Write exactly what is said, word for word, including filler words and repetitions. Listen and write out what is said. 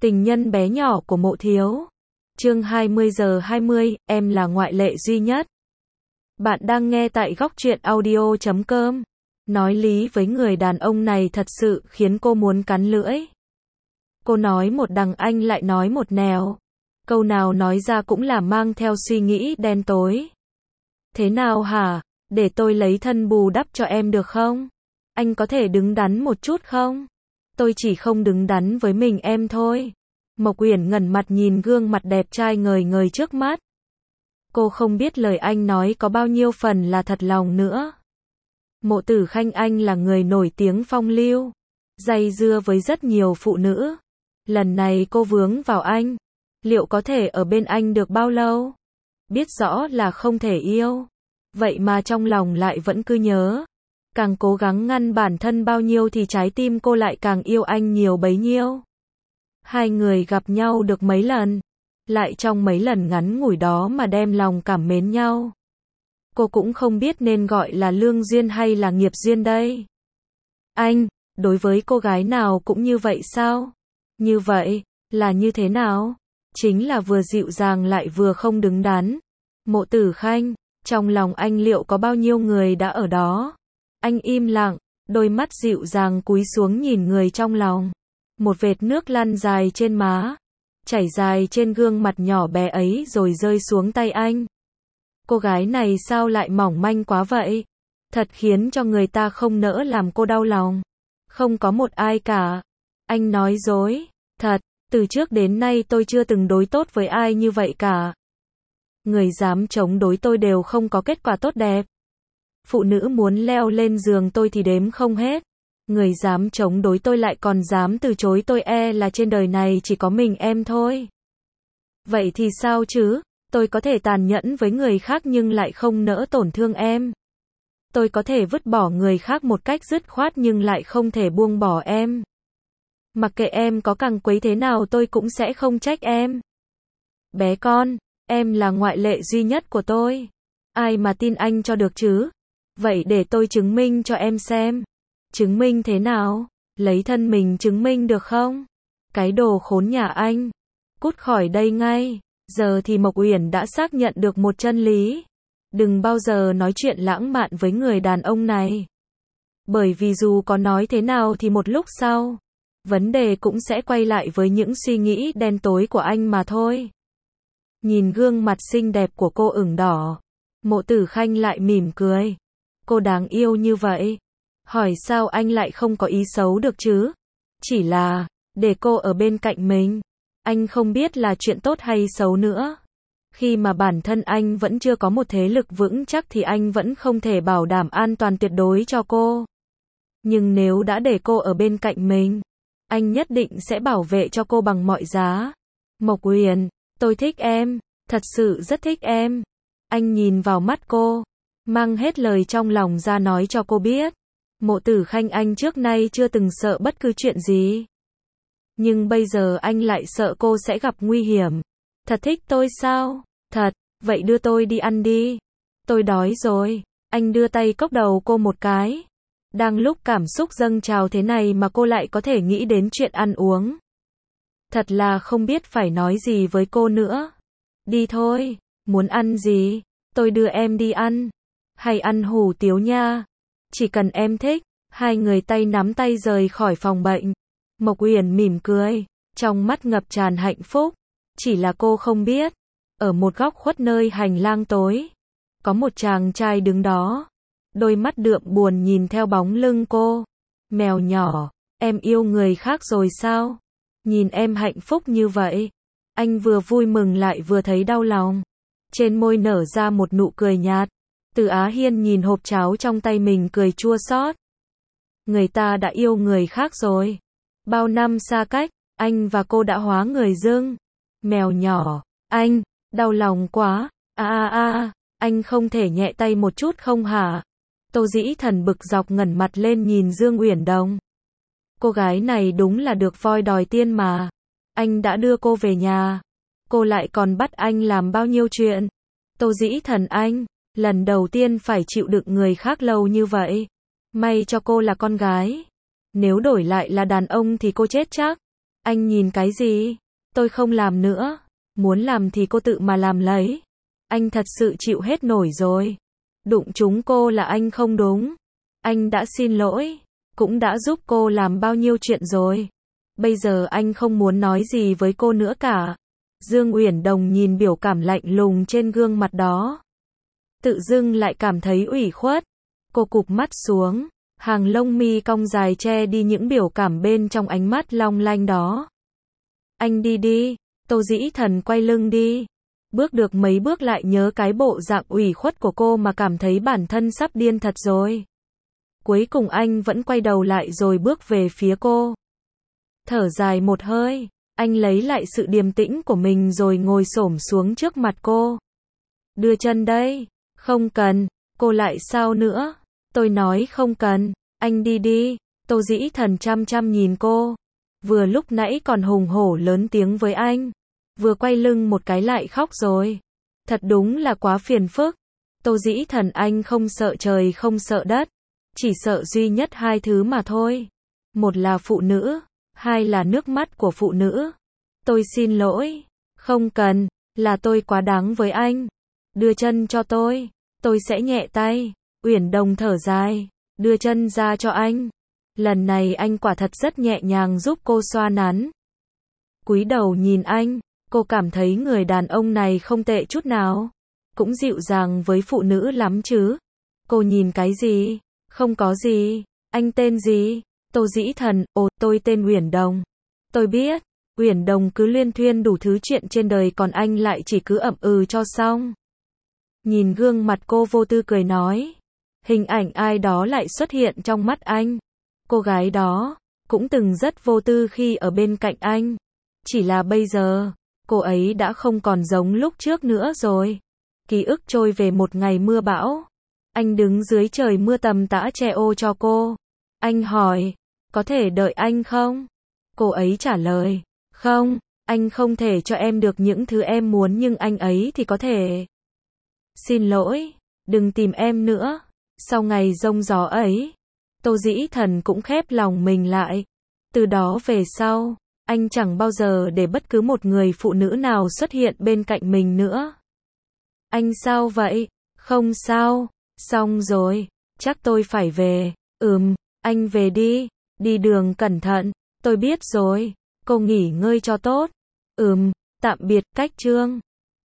Tình nhân bé nhỏ của Mộ Thiếu. Chương hai mươi giờ hai mươi, em là ngoại lệ duy nhất. Bạn đang nghe tại góc truyện audio chấm com. Nói lý với người đàn ông này thật sự khiến cô muốn cắn lưỡi. Cô nói một đằng anh lại nói một nẻo. Câu nào nói ra cũng là mang theo suy nghĩ đen tối. Thế nào hả? Để tôi lấy thân bù đắp cho em được không? Anh có thể đứng đắn một chút không? Tôi chỉ không đứng đắn với mình em thôi. Mộc Uyển ngẩng mặt nhìn gương mặt đẹp trai ngời ngời trước mắt. Cô không biết lời anh nói có bao nhiêu phần là thật lòng nữa. Mộ Tử Khanh anh là người nổi tiếng phong lưu, dây dưa với rất nhiều phụ nữ. Lần này cô vướng vào anh, liệu có thể ở bên anh được bao lâu? Biết rõ là không thể yêu, vậy mà trong lòng lại vẫn cứ nhớ. Càng cố gắng ngăn bản thân bao nhiêu thì trái tim cô lại càng yêu anh nhiều bấy nhiêu. Hai người gặp nhau được mấy lần, lại trong mấy lần ngắn ngủi đó mà đem lòng cảm mến nhau. Cô cũng không biết nên gọi là lương duyên hay là nghiệp duyên đây. Anh, đối với cô gái nào cũng như vậy sao? Như vậy, là như thế nào? Chính là vừa dịu dàng lại vừa không đứng đắn. Mộ Tử Khanh, trong lòng anh liệu có bao nhiêu người đã ở đó? Anh im lặng, đôi mắt dịu dàng cúi xuống nhìn người trong lòng. Một vệt nước lăn dài trên má, chảy dài trên gương mặt nhỏ bé ấy rồi rơi xuống tay anh. Cô gái này sao lại mỏng manh quá vậy? Thật khiến cho người ta không nỡ làm cô đau lòng. Không có một ai cả. Anh nói dối. Thật, từ trước đến nay tôi chưa từng đối tốt với ai như vậy cả. Người dám chống đối tôi đều không có kết quả tốt đẹp. Phụ nữ muốn leo lên giường tôi thì đếm không hết. Người dám chống đối tôi lại còn dám từ chối tôi e là trên đời này chỉ có mình em thôi. Vậy thì sao chứ? Tôi có thể tàn nhẫn với người khác nhưng lại không nỡ tổn thương em. Tôi có thể vứt bỏ người khác một cách dứt khoát nhưng lại không thể buông bỏ em. Mặc kệ em có càng quấy thế nào tôi cũng sẽ không trách em. Bé con, em là ngoại lệ duy nhất của tôi. Ai mà tin anh cho được chứ? Vậy để tôi chứng minh cho em xem. Chứng minh thế nào? Lấy thân mình chứng minh được không? Cái đồ khốn nhà anh. Cút khỏi đây ngay. Giờ thì Mộc Uyển đã xác nhận được một chân lý. Đừng bao giờ nói chuyện lãng mạn với người đàn ông này. Bởi vì dù có nói thế nào thì một lúc sau, vấn đề cũng sẽ quay lại với những suy nghĩ đen tối của anh mà thôi. Nhìn gương mặt xinh đẹp của cô ửng đỏ, Mộ Tử Khanh lại mỉm cười. Cô đáng yêu như vậy. Hỏi sao anh lại không có ý xấu được chứ? Chỉ là, để cô ở bên cạnh mình. Anh không biết là chuyện tốt hay xấu nữa. Khi mà bản thân anh vẫn chưa có một thế lực vững chắc thì anh vẫn không thể bảo đảm an toàn tuyệt đối cho cô. Nhưng nếu đã để cô ở bên cạnh mình, anh nhất định sẽ bảo vệ cho cô bằng mọi giá. Mộc Uyển, tôi thích em, thật sự rất thích em. Anh nhìn vào mắt cô, mang hết lời trong lòng ra nói cho cô biết. Mộ Tử Khanh anh trước nay chưa từng sợ bất cứ chuyện gì. Nhưng bây giờ anh lại sợ cô sẽ gặp nguy hiểm. Thật thích tôi sao? Thật, vậy đưa tôi đi ăn đi. Tôi đói rồi. Anh đưa tay cốc đầu cô một cái. Đang lúc cảm xúc dâng trào thế này mà cô lại có thể nghĩ đến chuyện ăn uống. Thật là không biết phải nói gì với cô nữa. Đi thôi, muốn ăn gì? Tôi đưa em đi ăn. Hay ăn hủ tiếu nha. Chỉ cần em thích. Hai người tay nắm tay rời khỏi phòng bệnh. Mộc Uyển mỉm cười, trong mắt ngập tràn hạnh phúc. Chỉ là cô không biết, ở một góc khuất nơi hành lang tối, có một chàng trai đứng đó. Đôi mắt đượm buồn nhìn theo bóng lưng cô. Mèo nhỏ, em yêu người khác rồi sao? Nhìn em hạnh phúc như vậy. Anh vừa vui mừng lại vừa thấy đau lòng. Trên môi nở ra một nụ cười nhạt. Từ Á Hiên nhìn hộp cháo trong tay mình cười chua xót. Người ta đã yêu người khác rồi. Bao năm xa cách, anh và cô đã hóa người dưng. Mèo nhỏ, anh, đau lòng quá. A a a, anh không thể nhẹ tay một chút không hả? Tô Dĩ Thần bực dọc ngẩng mặt lên nhìn Dương Uyển Đồng. Cô gái này đúng là được voi đòi tiên mà. Anh đã đưa cô về nhà, cô lại còn bắt anh làm bao nhiêu chuyện. Tô Dĩ Thần anh, lần đầu tiên phải chịu đựng người khác lâu như vậy. May cho cô là con gái. Nếu đổi lại là đàn ông thì cô chết chắc. Anh nhìn cái gì? Tôi không làm nữa. Muốn làm thì cô tự mà làm lấy. Anh thật sự chịu hết nổi rồi. Đụng trúng cô là anh không đúng. Anh đã xin lỗi, cũng đã giúp cô làm bao nhiêu chuyện rồi. Bây giờ anh không muốn nói gì với cô nữa cả. Dương Uyển Đồng nhìn biểu cảm lạnh lùng trên gương mặt đó. Tự dưng lại cảm thấy ủy khuất. Cô cụp mắt xuống, hàng lông mi cong dài che đi những biểu cảm bên trong ánh mắt long lanh đó. Anh đi đi, Tô Dĩ Thần quay lưng đi. Bước được mấy bước lại nhớ cái bộ dạng ủy khuất của cô mà cảm thấy bản thân sắp điên thật rồi. Cuối cùng anh vẫn quay đầu lại rồi bước về phía cô. Thở dài một hơi, anh lấy lại sự điềm tĩnh của mình rồi ngồi xổm xuống trước mặt cô. Đưa chân đây. Không cần. Cô lại sao nữa? Tôi nói không cần. Anh đi đi. Tô Dĩ Thần chăm chăm nhìn cô. Vừa lúc nãy còn hùng hổ lớn tiếng với anh. Vừa quay lưng một cái lại khóc rồi. Thật đúng là quá phiền phức. Tô Dĩ Thần anh không sợ trời không sợ đất. Chỉ sợ duy nhất hai thứ mà thôi. Một là phụ nữ. Hai là nước mắt của phụ nữ. Tôi xin lỗi. Không cần. Là tôi quá đáng với anh. Đưa chân cho tôi. Tôi sẽ nhẹ tay. Uyển Đồng thở dài. Đưa chân ra cho anh. Lần này anh quả thật rất nhẹ nhàng giúp cô xoa nắn. Cúi đầu nhìn anh. Cô cảm thấy người đàn ông này không tệ chút nào. Cũng dịu dàng với phụ nữ lắm chứ. Cô nhìn cái gì? Không có gì. Anh tên gì? Tô Dĩ Thần. Ồ, tôi tên Uyển Đồng. Tôi biết. Uyển Đồng cứ liên thuyên đủ thứ chuyện trên đời còn anh lại chỉ cứ ậm ừ cho xong. Nhìn gương mặt cô vô tư cười nói. Hình ảnh ai đó lại xuất hiện trong mắt anh. Cô gái đó cũng từng rất vô tư khi ở bên cạnh anh. Chỉ là bây giờ, cô ấy đã không còn giống lúc trước nữa rồi. Ký ức trôi về một ngày mưa bão. Anh đứng dưới trời mưa tầm tã che ô cho cô. Anh hỏi, có thể đợi anh không? Cô ấy trả lời, không, anh không thể cho em được những thứ em muốn nhưng anh ấy thì có thể. Xin lỗi, đừng tìm em nữa. Sau ngày giông gió ấy, Tô Dĩ Thần cũng khép lòng mình lại. Từ đó về sau, anh chẳng bao giờ để bất cứ một người phụ nữ nào xuất hiện bên cạnh mình nữa. Anh sao vậy? Không sao. Xong rồi, chắc tôi phải về. Ừm, anh về đi. Đi đường cẩn thận. Tôi biết rồi. Cô nghỉ ngơi cho tốt. Ừm, tạm biệt, Cách Trương.